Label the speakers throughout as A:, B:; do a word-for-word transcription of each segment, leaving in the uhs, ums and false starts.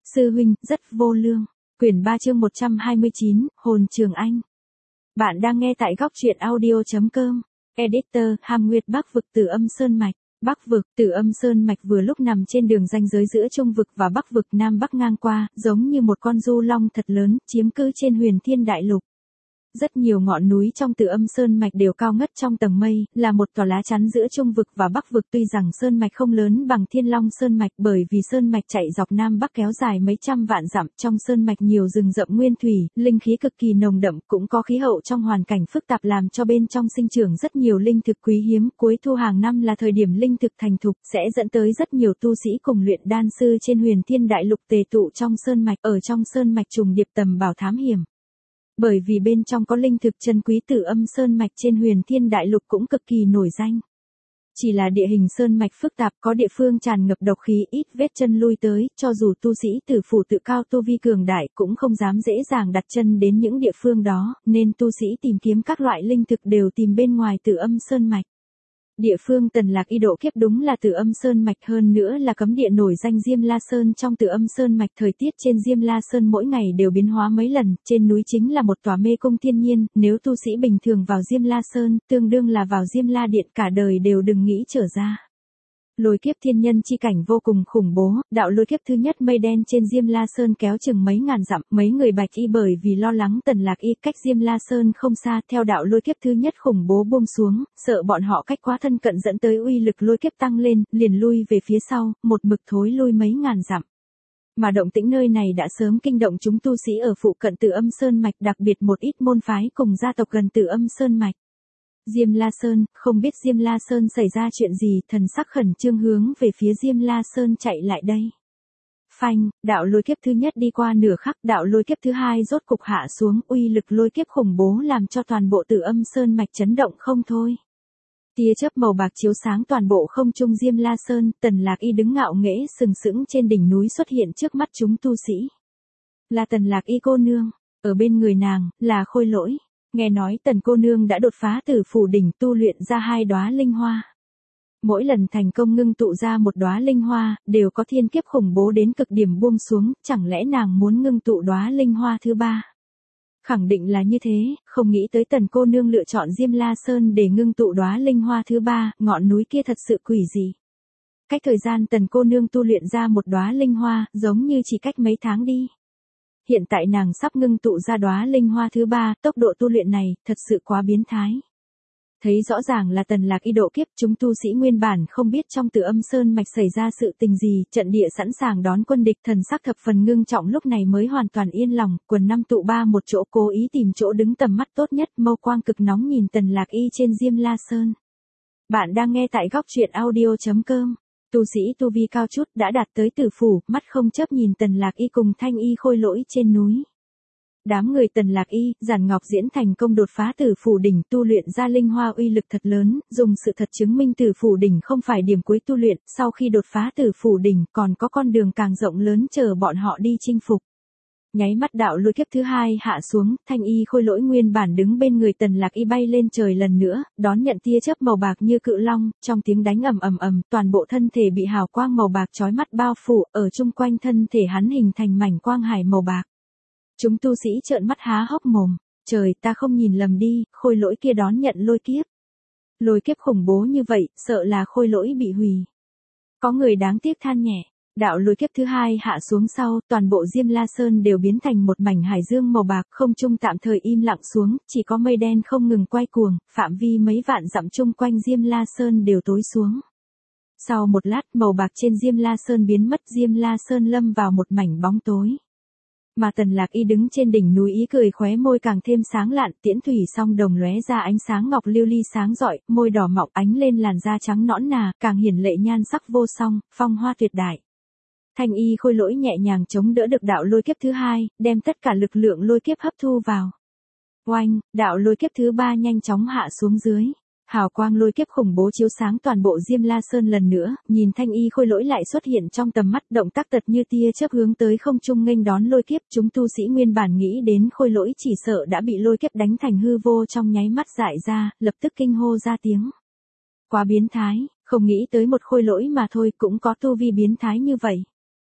A: Sư huynh, rất vô lương. Quyển ba chương một trăm hai mươi chín, Hồn Trường Anh. Bạn đang nghe tại góc truyện audio.com. Editor, Hàm Nguyệt Bắc vực Tử Âm Sơn Mạch. Bắc vực, Tử Âm Sơn Mạch vừa lúc nằm trên đường ranh giới giữa Trung vực và Bắc vực Nam Bắc ngang qua, giống như một con du long thật lớn, chiếm cứ trên huyền thiên đại lục. Rất nhiều ngọn núi trong Tử Âm Sơn Mạch đều cao ngất trong tầng mây, là một tòa lá chắn giữa Trung vực và Bắc vực. Tuy rằng Sơn Mạch không lớn bằng Thiên Long Sơn Mạch bởi vì Sơn Mạch chạy dọc Nam Bắc kéo dài mấy trăm vạn dặm, trong Sơn Mạch nhiều rừng rậm nguyên thủy, linh khí cực kỳ nồng đậm, cũng có khí hậu trong hoàn cảnh phức tạp làm cho bên trong sinh trưởng rất nhiều linh thực quý hiếm. Cuối thu hàng năm là thời điểm linh thực thành thục, sẽ dẫn tới rất nhiều tu sĩ cùng luyện đan sư trên huyền thiên đại lục tề tụ trong Sơn Mạch, ở trong Sơn Mạch trùng điệp tầm bảo thám hiểm. Bởi vì bên trong có linh thực chân quý, Tử Âm Sơn Mạch trên huyền thiên đại lục cũng cực kỳ nổi danh. Chỉ là địa hình Sơn Mạch phức tạp, có địa phương tràn ngập độc khí, ít vết chân lui tới, cho dù tu sĩ tử phủ tự cao tu vi cường đại cũng không dám dễ dàng đặt chân đến những địa phương đó, nên tu sĩ tìm kiếm các loại linh thực đều tìm bên ngoài Tử Âm Sơn Mạch. Địa phương Tần Lạc Y độ kiếp đúng là Tử Âm Sơn Mạch, hơn nữa là cấm địa nổi danh Diêm La Sơn. Trong Tử Âm Sơn Mạch, thời tiết trên Diêm La Sơn mỗi ngày đều biến hóa mấy lần, trên núi chính là một tòa mê cung thiên nhiên, nếu tu sĩ bình thường vào Diêm La Sơn, tương đương là vào Diêm La Điện, cả đời đều đừng nghĩ trở ra. Lôi kiếp thiên nhân chi cảnh vô cùng khủng bố, đạo lôi kiếp thứ nhất mây đen trên Diêm La Sơn kéo chừng mấy ngàn dặm, mấy người bạch y bởi vì lo lắng Tần Lạc Y cách Diêm La Sơn không xa, theo đạo lôi kiếp thứ nhất khủng bố buông xuống, sợ bọn họ cách quá thân cận dẫn tới uy lực lôi kiếp tăng lên, liền lui về phía sau, một mực thối lui mấy ngàn dặm. Mà động tĩnh nơi này đã sớm kinh động chúng tu sĩ ở phụ cận Tử Âm Sơn Mạch, đặc biệt một ít môn phái cùng gia tộc gần Tử Âm Sơn Mạch. Diêm La Sơn, không biết Diêm La Sơn xảy ra chuyện gì, thần sắc khẩn trương hướng về phía Diêm La Sơn chạy lại đây. Phanh, đạo lôi kiếp thứ nhất đi qua nửa khắc, đạo lôi kiếp thứ hai rốt cục hạ xuống, uy lực lôi kiếp khủng bố làm cho toàn bộ Tử Âm Sơn Mạch chấn động không thôi. Tia chớp màu bạc chiếu sáng toàn bộ không trung Diêm La Sơn, Tần Lạc Y đứng ngạo nghễ sừng sững trên đỉnh núi xuất hiện trước mắt chúng tu sĩ. Là Tần Lạc Y cô nương, ở bên người nàng, là Khôi Lỗi. Nghe nói Tần cô nương đã đột phá Tử Phủ đỉnh, tu luyện ra hai đóa linh hoa. Mỗi lần thành công ngưng tụ ra một đóa linh hoa, đều có thiên kiếp khủng bố đến cực điểm buông xuống, chẳng lẽ nàng muốn ngưng tụ đóa linh hoa thứ ba? Khẳng định là như thế, không nghĩ tới Tần cô nương lựa chọn Diêm La Sơn để ngưng tụ đóa linh hoa thứ ba, ngọn núi kia thật sự quỷ dị. Cách thời gian Tần cô nương tu luyện ra một đóa linh hoa, giống như chỉ cách mấy tháng đi. Hiện tại nàng sắp ngưng tụ ra đóa linh hoa thứ ba, tốc độ tu luyện này, thật sự quá biến thái. Thấy rõ ràng là Tần Lạc Y độ kiếp, chúng tu sĩ nguyên bản không biết trong Tử Âm Sơn Mạch xảy ra sự tình gì, trận địa sẵn sàng đón quân địch, thần sắc thập phần ngưng trọng, lúc này mới hoàn toàn yên lòng, quần năm tụ ba một chỗ, cố ý tìm chỗ đứng tầm mắt tốt nhất, mâu quang cực nóng nhìn Tần Lạc Y trên Diêm La Sơn. Bạn đang nghe tại góc truyện audio.com. Tu sĩ tu vi cao chút đã đạt tới Tử Phủ, mắt không chớp nhìn Tần Lạc Y cùng Thanh Y Khôi Lỗi trên núi. Đám người Tần Lạc Y, Giản Ngọc Diễn thành công đột phá Tử Phủ đỉnh, tu luyện ra linh hoa uy lực thật lớn, dùng sự thật chứng minh Tử Phủ đỉnh không phải điểm cuối tu luyện, sau khi đột phá Tử Phủ đỉnh còn có con đường càng rộng lớn chờ bọn họ đi chinh phục. Nháy mắt đạo lôi kiếp thứ hai hạ xuống, Thanh Y Khôi Lỗi nguyên bản đứng bên người Tần Lạc Y bay lên trời lần nữa, đón nhận tia chớp màu bạc như cự long, trong tiếng đánh ầm ầm ầm, toàn bộ thân thể bị hào quang màu bạc chói mắt bao phủ, ở chung quanh thân thể hắn hình thành mảnh quang hải màu bạc. Chúng tu sĩ trợn mắt há hốc mồm, trời, ta không nhìn lầm đi, Khôi Lỗi kia đón nhận lôi kiếp. Lôi kiếp khủng bố như vậy, sợ là Khôi Lỗi bị hủy. Có người đáng tiếc than nhẹ. Đạo lôi kiếp thứ hai hạ xuống sau, toàn bộ Diêm La Sơn đều biến thành một mảnh hải dương màu bạc, không trung tạm thời im lặng xuống, chỉ có mây đen không ngừng quay cuồng, phạm vi mấy vạn dặm chung quanh Diêm La Sơn đều tối xuống. Sau một lát, màu bạc trên Diêm La Sơn biến mất, Diêm La Sơn lâm vào một mảnh bóng tối. Mà Tần Lạc Y đứng trên đỉnh núi ý cười khóe môi càng thêm sáng lạn, tiễn thủy song đồng lóe ra ánh sáng ngọc lưu ly sáng rọi, môi đỏ mọng ánh lên làn da trắng nõn nà, càng hiển lệ nhan sắc vô song, phong hoa tuyệt đại. Thanh Y Khôi Lỗi nhẹ nhàng chống đỡ được đạo lôi kiếp thứ hai, đem tất cả lực lượng lôi kiếp hấp thu vào. Oanh, đạo lôi kiếp thứ ba nhanh chóng hạ xuống dưới. Hào quang lôi kiếp khủng bố chiếu sáng toàn bộ Diêm La Sơn lần nữa, nhìn Thanh Y Khôi Lỗi lại xuất hiện trong tầm mắt, động tác tật như tia chớp hướng tới không trung nghênh đón lôi kiếp, chúng tu sĩ nguyên bản nghĩ đến Khôi Lỗi chỉ sợ đã bị lôi kiếp đánh thành hư vô, trong nháy mắt dại ra, lập tức kinh hô ra tiếng. Quá biến thái, không nghĩ tới một Khôi Lỗi mà thôi cũng có tu vi biến thái như vậy.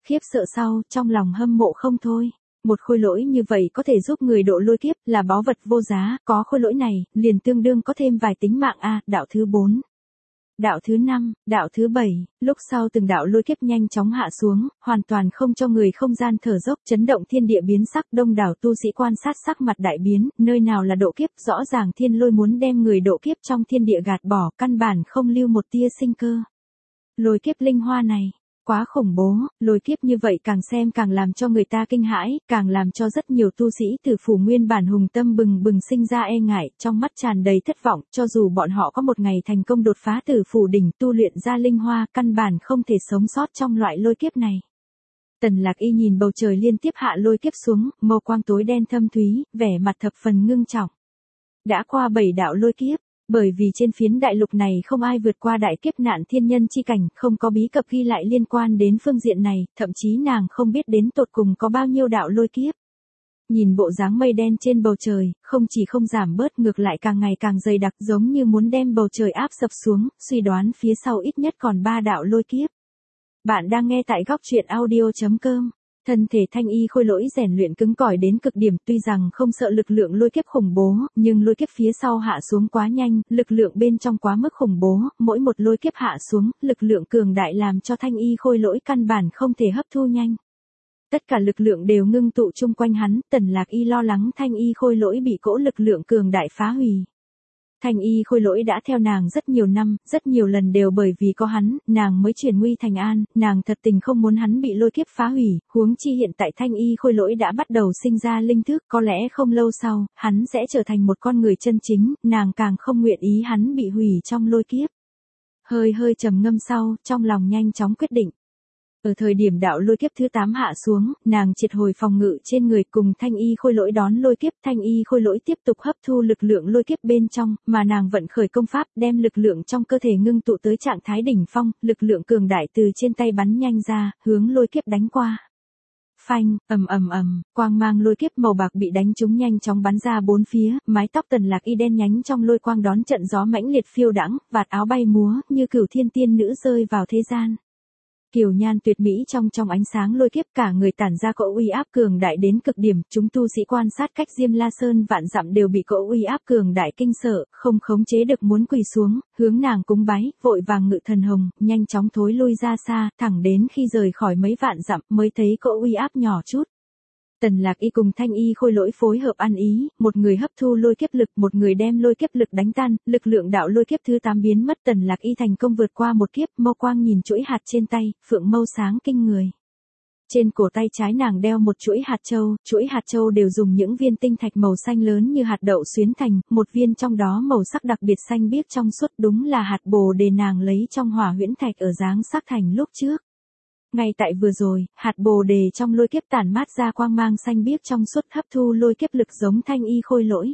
A: khiếp sợ sau, trong lòng hâm mộ không thôi. Một khôi lỗi như vậy có thể giúp người độ lôi kiếp, là báu vật vô giá, có khôi lỗi này, liền tương đương có thêm vài tính mạng a. Đạo thứ bốn. Đạo thứ năm, đạo thứ bảy, lúc sau từng đạo lôi kiếp nhanh chóng hạ xuống, hoàn toàn không cho người không gian thở dốc, chấn động thiên địa biến sắc, đông đảo tu sĩ quan sát sắc mặt đại biến, nơi nào là độ kiếp, rõ ràng thiên lôi muốn đem người độ kiếp trong thiên địa gạt bỏ, căn bản không lưu một tia sinh cơ. Lôi kiếp linh hoa này, quá khủng bố, lôi kiếp như vậy càng xem càng làm cho người ta kinh hãi, càng làm cho rất nhiều tu sĩ tử phủ nguyên bản hùng tâm bừng bừng sinh ra e ngại, trong mắt tràn đầy thất vọng, cho dù bọn họ có một ngày thành công đột phá tử phủ đỉnh tu luyện ra linh hoa, căn bản không thể sống sót trong loại lôi kiếp này. Tần Lạc Y nhìn bầu trời liên tiếp hạ lôi kiếp xuống, màu quang tối đen thâm thúy, vẻ mặt thập phần ngưng trọng. Đã qua bảy đạo lôi kiếp. Bởi vì trên phiến đại lục này không ai vượt qua đại kiếp nạn thiên nhân chi cảnh, không có bí cập ghi lại liên quan đến phương diện này, thậm chí nàng không biết đến tột cùng có bao nhiêu đạo lôi kiếp. Nhìn bộ dáng mây đen trên bầu trời, không chỉ không giảm bớt ngược lại càng ngày càng dày đặc giống như muốn đem bầu trời áp sập xuống, suy đoán phía sau ít nhất còn ba đạo lôi kiếp. Bạn đang nghe tại góc truyện audio chấm com. Thân thể thanh y khôi lỗi rèn luyện cứng cỏi đến cực điểm, tuy rằng không sợ lực lượng lôi kiếp khủng bố, nhưng lôi kiếp phía sau hạ xuống quá nhanh, lực lượng bên trong quá mức khủng bố, mỗi một lôi kiếp hạ xuống, lực lượng cường đại làm cho thanh y khôi lỗi căn bản không thể hấp thu nhanh. Tất cả lực lượng đều ngưng tụ chung quanh hắn, Tần Lạc Y lo lắng thanh y khôi lỗi bị cỗ lực lượng cường đại phá hủy. Thanh y khôi lỗi đã theo nàng rất nhiều năm, rất nhiều lần đều bởi vì có hắn, nàng mới chuyển nguy thành an, nàng thật tình không muốn hắn bị lôi kiếp phá hủy, huống chi hiện tại thanh y khôi lỗi đã bắt đầu sinh ra linh thức, có lẽ không lâu sau, hắn sẽ trở thành một con người chân chính, nàng càng không nguyện ý hắn bị hủy trong lôi kiếp. Hơi hơi trầm ngâm sau, trong lòng nhanh chóng quyết định. Ở thời điểm đạo lôi kiếp thứ tám hạ xuống, nàng triệt hồi phòng ngự trên người cùng thanh y khôi lỗi đón lôi kiếp, thanh y khôi lỗi tiếp tục hấp thu lực lượng lôi kiếp bên trong, mà nàng vận khởi công pháp đem lực lượng trong cơ thể ngưng tụ tới trạng thái đỉnh phong, lực lượng cường đại từ trên tay bắn nhanh ra, hướng lôi kiếp đánh qua. Phanh, ầm ầm ầm, quang mang lôi kiếp màu bạc bị đánh trúng nhanh chóng bắn ra bốn phía, mái tóc Tần Lạc Y đen nhánh trong lôi quang đón trận gió mãnh liệt phiêu đãng, vạt áo bay múa, như cửu thiên tiên nữ rơi vào thế gian. Kiều nhan tuyệt mỹ trong trong ánh sáng lôi kiếp, cả người tản ra cỗ uy áp cường đại đến cực điểm, chúng tu sĩ quan sát cách Diêm La Sơn vạn dặm đều bị cỗ uy áp cường đại kinh sợ, không khống chế được muốn quỳ xuống, hướng nàng cúng bái, vội vàng ngự thần hồng, nhanh chóng thối lui ra xa, thẳng đến khi rời khỏi mấy vạn dặm mới thấy cỗ uy áp nhỏ chút. Tần Lạc Y cùng thanh y khôi lỗi phối hợp ăn ý, một người hấp thu lôi kiếp lực, một người đem lôi kiếp lực đánh tan, lực lượng đạo lôi kiếp thứ tám biến mất, Tần Lạc Y thành công vượt qua một kiếp, mâu quang nhìn chuỗi hạt trên tay, phượng mâu sáng kinh người. Trên cổ tay trái nàng đeo một chuỗi hạt châu, chuỗi hạt châu đều dùng những viên tinh thạch màu xanh lớn như hạt đậu xuyến thành, một viên trong đó màu sắc đặc biệt xanh biếc trong suốt, đúng là hạt bồ đề nàng lấy trong hỏa huyễn thạch ở dáng sắc thành lúc trước. Ngay tại vừa rồi, hạt bồ đề trong lôi kiếp tản mát ra quang mang xanh biếc trong suốt hấp thu lôi kiếp lực giống thanh y khôi lỗi.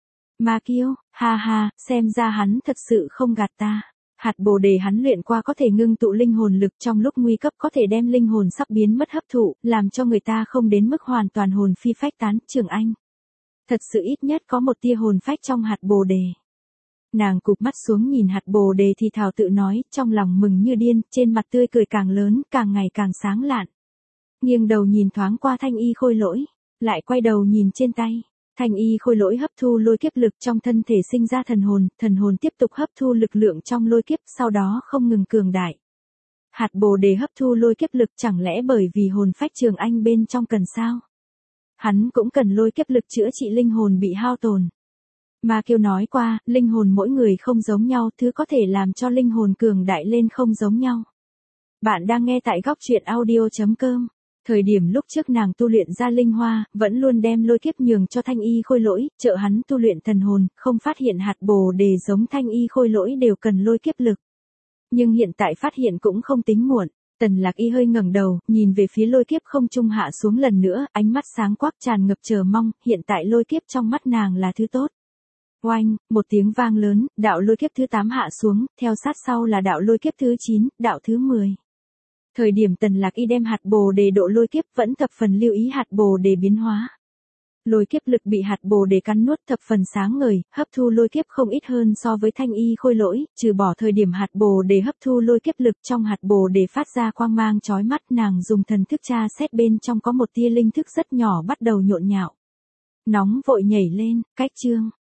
A: Ma Kiêu, ha ha, xem ra hắn thật sự không gạt ta. Hạt bồ đề hắn luyện qua có thể ngưng tụ linh hồn lực, trong lúc nguy cấp có thể đem linh hồn sắp biến mất hấp thụ, làm cho người ta không đến mức hoàn toàn hồn phi phách tán. Trường Anh, thật sự ít nhất có một tia hồn phách trong hạt bồ đề. Nàng cụp mắt xuống nhìn hạt bồ đề thì thào tự nói, trong lòng mừng như điên, trên mặt tươi cười càng lớn, càng ngày càng sáng lạn. Nghiêng đầu nhìn thoáng qua thanh y khôi lỗi, lại quay đầu nhìn trên tay. Thanh y khôi lỗi hấp thu lôi kiếp lực trong thân thể sinh ra thần hồn, thần hồn tiếp tục hấp thu lực lượng trong lôi kiếp, sau đó không ngừng cường đại. Hạt bồ đề hấp thu lôi kiếp lực chẳng lẽ bởi vì hồn phách Trường Anh bên trong cần sao? Hắn cũng cần lôi kiếp lực chữa trị linh hồn bị hao tổn. Ma Kiêu nói qua, linh hồn mỗi người không giống nhau, thứ có thể làm cho linh hồn cường đại lên không giống nhau. Bạn đang nghe tại góc truyện audio chấm com. Thời điểm lúc trước nàng tu luyện ra linh hoa, vẫn luôn đem lôi kiếp nhường cho thanh y khôi lỗi, trợ hắn tu luyện thần hồn, không phát hiện hạt bồ đề giống thanh y khôi lỗi đều cần lôi kiếp lực. Nhưng hiện tại phát hiện cũng không tính muộn. Tần Lạc Y hơi ngẩng đầu, nhìn về phía lôi kiếp không trung hạ xuống lần nữa, ánh mắt sáng quắc tràn ngập chờ mong, hiện tại lôi kiếp trong mắt nàng là thứ tốt. Oanh, một tiếng vang lớn, đạo lôi kiếp thứ tám hạ xuống, theo sát sau là đạo lôi kiếp thứ chín, đạo thứ mười. Thời điểm Tần Lạc Y đem hạt bồ đề độ lôi kiếp vẫn thập phần lưu ý hạt bồ đề biến hóa. Lôi kiếp lực bị hạt bồ đề cắn nuốt thập phần sáng ngời, hấp thu lôi kiếp không ít hơn so với thanh y khôi lỗi, trừ bỏ thời điểm hạt bồ đề hấp thu lôi kiếp lực trong hạt bồ đề phát ra quang mang chói mắt, nàng dùng thần thức tra xét bên trong có một tia linh thức rất nhỏ bắt đầu nhộn nhạo. Nóng vội nhảy lên, cách chương.